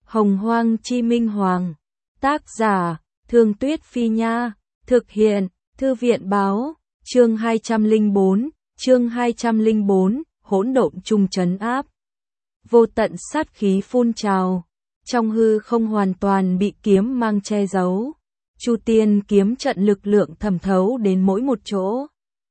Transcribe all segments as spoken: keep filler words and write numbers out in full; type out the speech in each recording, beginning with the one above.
Hồng Hoang Chi Minh Hoàng. Tác giả, Thương Tuyết Phi Nha. Thực hiện, Thư viện Báo. Chương hai trăm lẻ bốn, chương hai trăm lẻ bốn, hỗn độn trung trấn áp. Vô tận sát khí phun trào, trong hư không hoàn toàn bị kiếm mang che giấu. Chu Tiên kiếm trận lực lượng thẩm thấu đến mỗi một chỗ.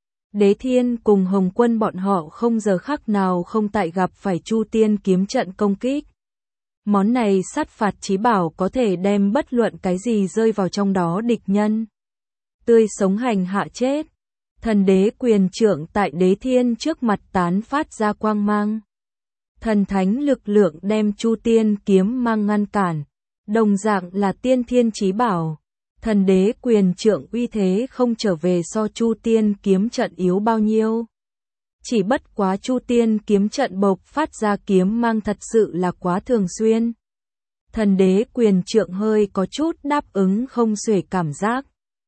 Đế Thiên cùng Hồng Quân bọn họ không giờ khắc nào không tại gặp phải Chu Tiên kiếm trận công kích. Món này sát phạt chí bảo có thể đem bất luận cái gì rơi vào trong đó địch nhân tươi sống hành hạ chết. Thần đế quyền trượng tại Đế Thiên trước mặt tán phát ra quang mang. Thần thánh lực lượng đem Chu Tiên kiếm mang ngăn cản, đồng dạng là tiên thiên chí bảo. Thần đế quyền trượng uy thế không trở về so Chu Tiên kiếm trận yếu bao nhiêu. Chỉ bất quá Chu Tiên kiếm trận bộc phát ra kiếm mang thật sự là quá thường xuyên. Thần đế quyền trượng hơi có chút đáp ứng không xuể cảm giác.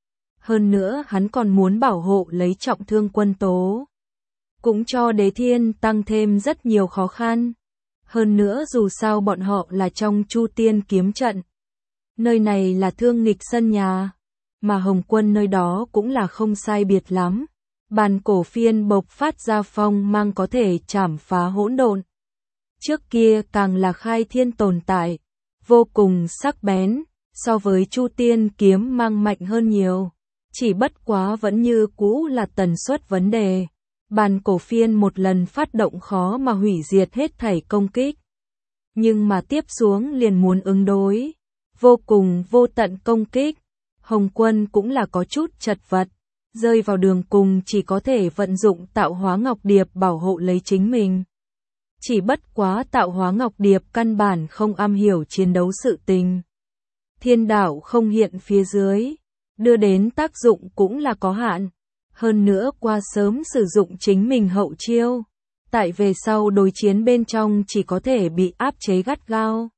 Hơn nữa hắn còn muốn bảo hộ lấy trọng thương Quân Tố, cũng cho Đế Thiên tăng thêm rất nhiều khó khăn. Hơn nữa dù sao bọn họ là trong Chu Tiên kiếm trận. Nơi này là Thương Nghịch sân nhà, mà Hồng Quân nơi đó cũng là không sai biệt lắm. Bàn cổ phiên bộc phát ra phong mang có thể chảm phá hỗn độn. Trước kia càng là khai thiên tồn tại, vô cùng sắc bén, so với Chu Tiên kiếm mang mạnh hơn nhiều. Chỉ bất quá vẫn như cũ là tần suất vấn đề. Bàn cổ phiên một lần phát động khó mà hủy diệt hết thảy công kích. Nhưng mà tiếp xuống liền muốn ứng đối. Vô cùng vô tận công kích. Hồng Quân cũng là có chút chật vật. Rơi vào đường cùng chỉ có thể vận dụng tạo hóa ngọc điệp bảo hộ lấy chính mình. Chỉ bất quá tạo hóa ngọc điệp căn bản không am hiểu chiến đấu sự tình. Thiên đạo không hiện phía dưới, đưa đến tác dụng cũng là có hạn. Hơn nữa qua sớm sử dụng chính mình hậu chiêu, tại về sau đối chiến bên trong chỉ có thể bị áp chế gắt gao.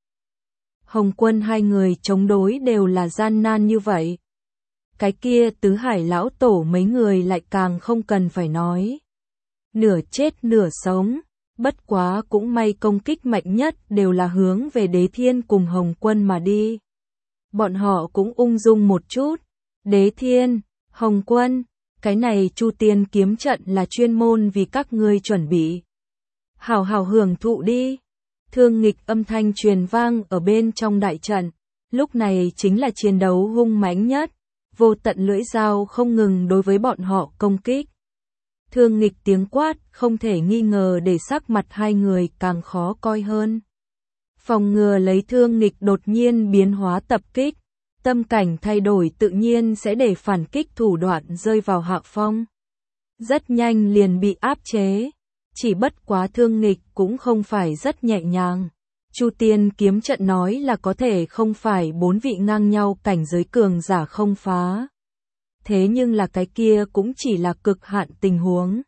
Hồng Quân hai người chống đối đều là gian nan như vậy. Cái kia tứ hải lão tổ mấy người lại càng không cần phải nói. Nửa chết nửa sống, bất quá cũng may công kích mạnh nhất đều là hướng về Đế Thiên cùng Hồng Quân mà đi. Bọn họ cũng ung dung một chút. Đế Thiên, Hồng Quân, cái này Chu Tiên kiếm trận là chuyên môn vì các ngươi chuẩn bị. Hảo hảo hưởng thụ đi. Thương Nghịch âm thanh truyền vang ở bên trong đại trận. Lúc này chính là chiến đấu hung mãnh nhất. Vô tận lưỡi dao không ngừng đối với bọn họ công kích. Thương Nghịch tiếng quát không thể nghi ngờ để sắc mặt hai người càng khó coi hơn. Phòng ngừa lấy Thương Nghịch đột nhiên biến hóa tập kích. Tâm cảnh thay đổi tự nhiên sẽ để phản kích thủ đoạn rơi vào hạ phong. Rất nhanh liền bị áp chế. Chỉ bất quá Thương Nghịch cũng không phải rất nhẹ nhàng. Chu Tiên kiếm trận nói là có thể không phải bốn vị ngang nhau cảnh giới cường giả không phá. Thế nhưng là cái kia cũng chỉ là cực hạn tình huống.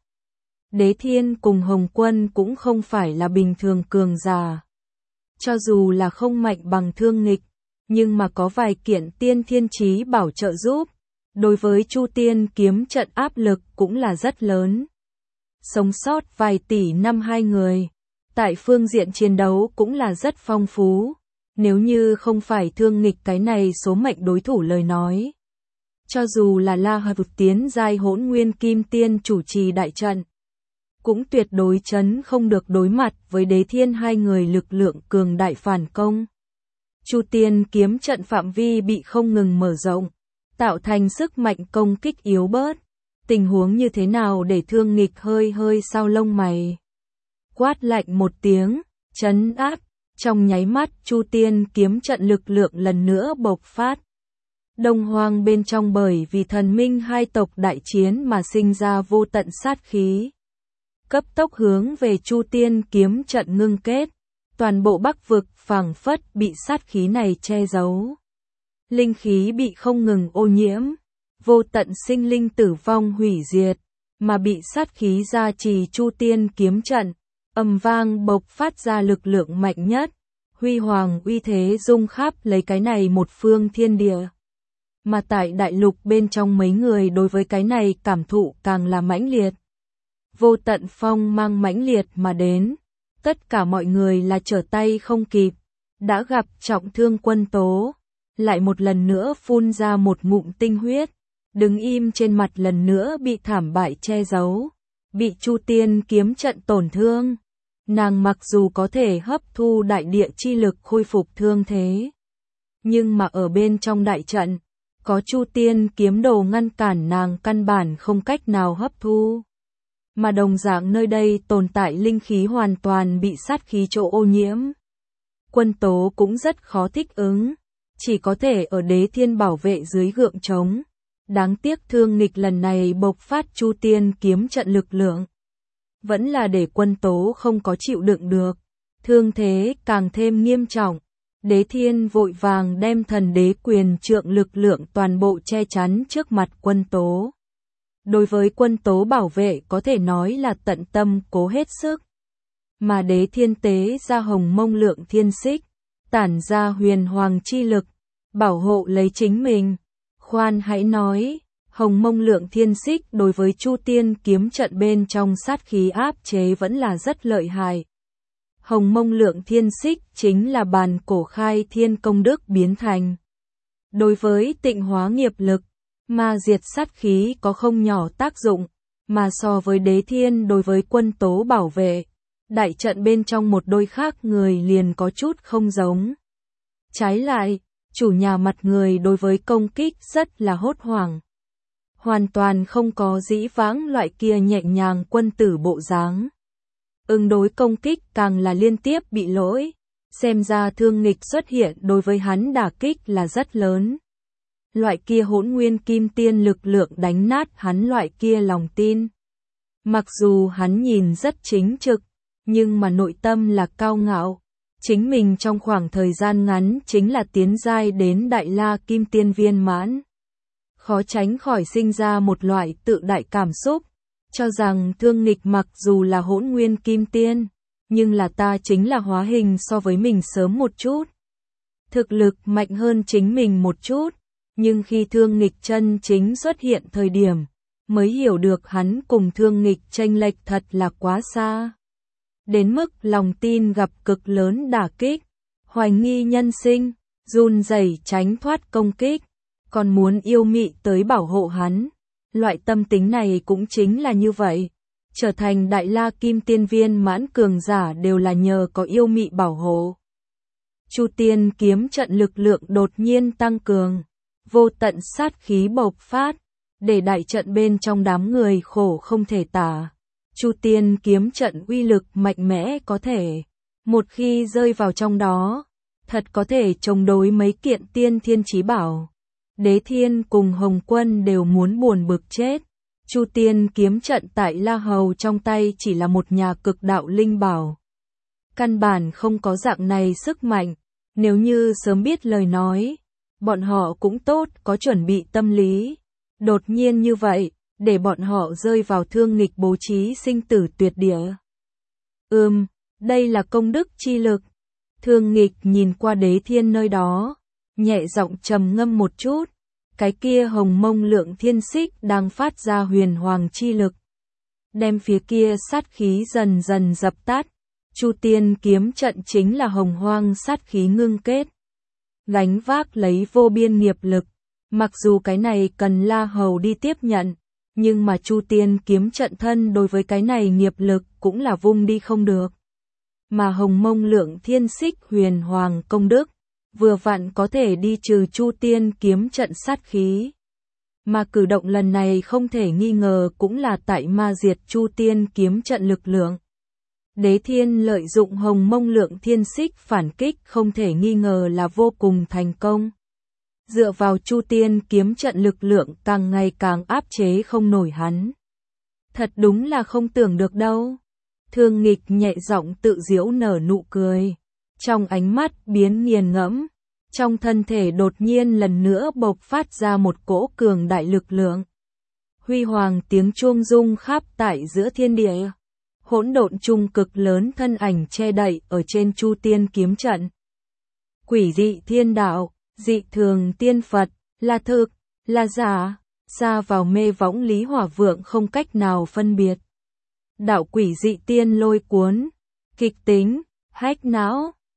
Đế Thiên cùng Hồng Quân cũng không phải là bình thường cường giả. Cho dù là không mạnh bằng Thương Nghịch, nhưng mà có vài kiện tiên thiên chí bảo trợ giúp, đối với Chu Tiên kiếm trận áp lực cũng là rất lớn. Sống sót vài tỷ năm hai người, tại phương diện chiến đấu cũng là rất phong phú. Nếu như không phải Thương Nghịch cái này số mệnh đối thủ lời nói, cho dù là La Hợp tiến giai Hỗn Nguyên Kim Tiên chủ trì đại trận, cũng tuyệt đối chấn không được đối mặt với Đế Thiên hai người lực lượng cường đại phản công. Chu Tiên kiếm trận phạm vi bị không ngừng mở rộng, tạo thành sức mạnh công kích yếu bớt. Tình huống như thế nào để Thương Nghịch hơi hơi sao lông mày. Quát lạnh một tiếng, trấn áp, trong nháy mắt Chu Tiên kiếm trận lực lượng lần nữa bộc phát. Đông Hoang bên trong bởi vì thần minh hai tộc đại chiến mà sinh ra vô tận sát khí. Cấp tốc hướng về Chu Tiên kiếm trận ngưng kết. Toàn bộ Bắc vực phảng phất bị sát khí này che giấu. Linh khí bị không ngừng ô nhiễm, vô tận sinh linh tử vong hủy diệt, mà bị sát khí gia trì Chu Tiên kiếm trận, ầm vang bộc phát ra lực lượng mạnh nhất, huy hoàng uy thế rung khắp lấy cái này một phương thiên địa. Mà tại đại lục bên trong mấy người đối với cái này cảm thụ càng là mãnh liệt. Vô tận phong mang mãnh liệt mà đến. Tất cả mọi người là trở tay không kịp. đã gặp trọng thương Quân Tố, lại một lần nữa phun ra một ngụm tinh huyết, đứng im trên mặt lần nữa bị thảm bại che giấu, bị Chu Tiên kiếm trận tổn thương. Nàng mặc dù có thể hấp thu đại địa chi lực khôi phục thương thế, nhưng mà ở bên trong đại trận, có Chu Tiên kiếm đồ ngăn cản nàng căn bản không cách nào hấp thu. Mà đồng dạng nơi đây tồn tại linh khí hoàn toàn bị sát khí chỗ ô nhiễm. Quân Tố cũng rất khó thích ứng, chỉ có thể ở Đế Thiên bảo vệ dưới gượng trống. Đáng tiếc Thương Nghịch lần này bộc phát Chu Tiên kiếm trận lực lượng, vẫn là để Quân Tố không có chịu đựng được, thương thế càng thêm nghiêm trọng. Đế Thiên vội vàng đem thần đế quyền trượng lực lượng toàn bộ che chắn trước mặt Quân Tố. Đối với Quân Tố bảo vệ có thể nói là tận tâm cố hết sức. Mà Đế Thiên tế ra hồng mông lượng thiên xích, tản ra huyền hoàng chi lực, bảo hộ lấy chính mình. Khoan hãy nói, hồng mông lượng thiên xích đối với Chu Tiên kiếm trận bên trong sát khí áp chế vẫn là rất lợi hại. Hồng mông lượng thiên xích chính là bàn cổ khai thiên công đức biến thành. Đối với tịnh hóa nghiệp lực, ma diệt sát khí có không nhỏ tác dụng, mà so với Đế Thiên đối với Quân Tố bảo vệ, đại trận bên trong một đôi khác người liền có chút không giống. Trái lại, chủ nhà mặt người đối với công kích rất là hốt hoảng. Hoàn toàn không có dĩ vãng loại kia nhẹ nhàng quân tử bộ dáng. Ứng đối công kích càng là liên tiếp bị lỗi, xem ra Thương Nghịch xuất hiện đối với hắn đả kích là rất lớn. Loại kia hỗn nguyên kim tiên lực lượng đánh nát hắn loại kia lòng tin. Mặc dù hắn nhìn rất chính trực, nhưng mà nội tâm là cao ngạo. Chính mình trong khoảng thời gian ngắn chính là tiến giai đến Đại La Kim Tiên viên mãn. Khó tránh khỏi sinh ra một loại tự đại cảm xúc, cho rằng Thương Nghịch mặc dù là hỗn nguyên kim tiên, nhưng là ta chính là hóa hình so với mình sớm một chút. Thực lực mạnh hơn chính mình một chút, nhưng khi Thương Nghịch chân chính xuất hiện thời điểm, mới hiểu được hắn cùng Thương Nghịch chênh lệch thật là quá xa. Đến mức lòng tin gặp cực lớn đả kích, hoài nghi nhân sinh, run rẩy tránh thoát công kích, còn muốn yêu mị tới bảo hộ hắn. Loại tâm tính này cũng chính là như vậy, trở thành Đại La Kim Tiên viên mãn cường giả đều là nhờ có yêu mị bảo hộ. Chu Tiên kiếm trận lực lượng đột nhiên tăng cường, vô tận sát khí bộc phát, để đại trận bên trong đám người khổ không thể tả. Chu Tiên kiếm trận uy lực mạnh mẽ có thể, một khi rơi vào trong đó, thật có thể chống đối mấy kiện tiên thiên chí bảo. Đế Thiên cùng Hồng Quân đều muốn buồn bực chết. Chu Tiên kiếm trận tại La Hầu trong tay chỉ là một nhà cực đạo linh bảo. Căn bản không có dạng này sức mạnh, nếu như sớm biết lời nói, bọn họ cũng tốt có chuẩn bị tâm lý. Đột nhiên như vậy, để bọn họ rơi vào Thương Nghịch bố trí sinh tử tuyệt địa. Ừm, đây là công đức chi lực. Thương Nghịch nhìn qua Đế Thiên nơi đó, nhẹ giọng trầm ngâm một chút, cái kia hồng mông lượng thiên xích đang phát ra huyền hoàng chi lực, đem phía kia sát khí dần dần dập tắt. Chu Tiên kiếm trận chính là hồng hoang sát khí ngưng kết, gánh vác lấy vô biên nghiệp lực, mặc dù cái này cần La Hầu đi tiếp nhận, nhưng mà Chu Tiên kiếm trận thân đối với cái này nghiệp lực cũng là vung đi không được. Mà hồng mông lượng thiên xích huyền hoàng công đức, vừa vặn có thể đi trừ Chu Tiên kiếm trận sát khí. Mà cử động lần này không thể nghi ngờ cũng là tại ma diệt Chu Tiên kiếm trận lực lượng. Đế Thiên lợi dụng hồng mông lượng thiên xích phản kích không thể nghi ngờ là vô cùng thành công. Dựa vào Chu Tiên kiếm trận lực lượng càng ngày càng áp chế không nổi hắn. Thật đúng là không tưởng được đâu. Thương Nghịch nhẹ giọng tự giễu nở nụ cười. Trong ánh mắt biến nghiền ngẫm, trong thân thể đột nhiên lần nữa bộc phát ra một cỗ cường đại lực lượng. Huy hoàng tiếng chuông rung khắp tại giữa thiên địa. Hỗn độn trung cực lớn thân ảnh che đậy ở trên Chu Tiên kiếm trận. Quỷ dị thiên đạo, dị thường tiên Phật, là thực, là giả, xa vào mê võng Lý Hỏa Vượng không cách nào phân biệt. Đạo quỷ dị tiên lôi cuốn, kịch tính, hách não.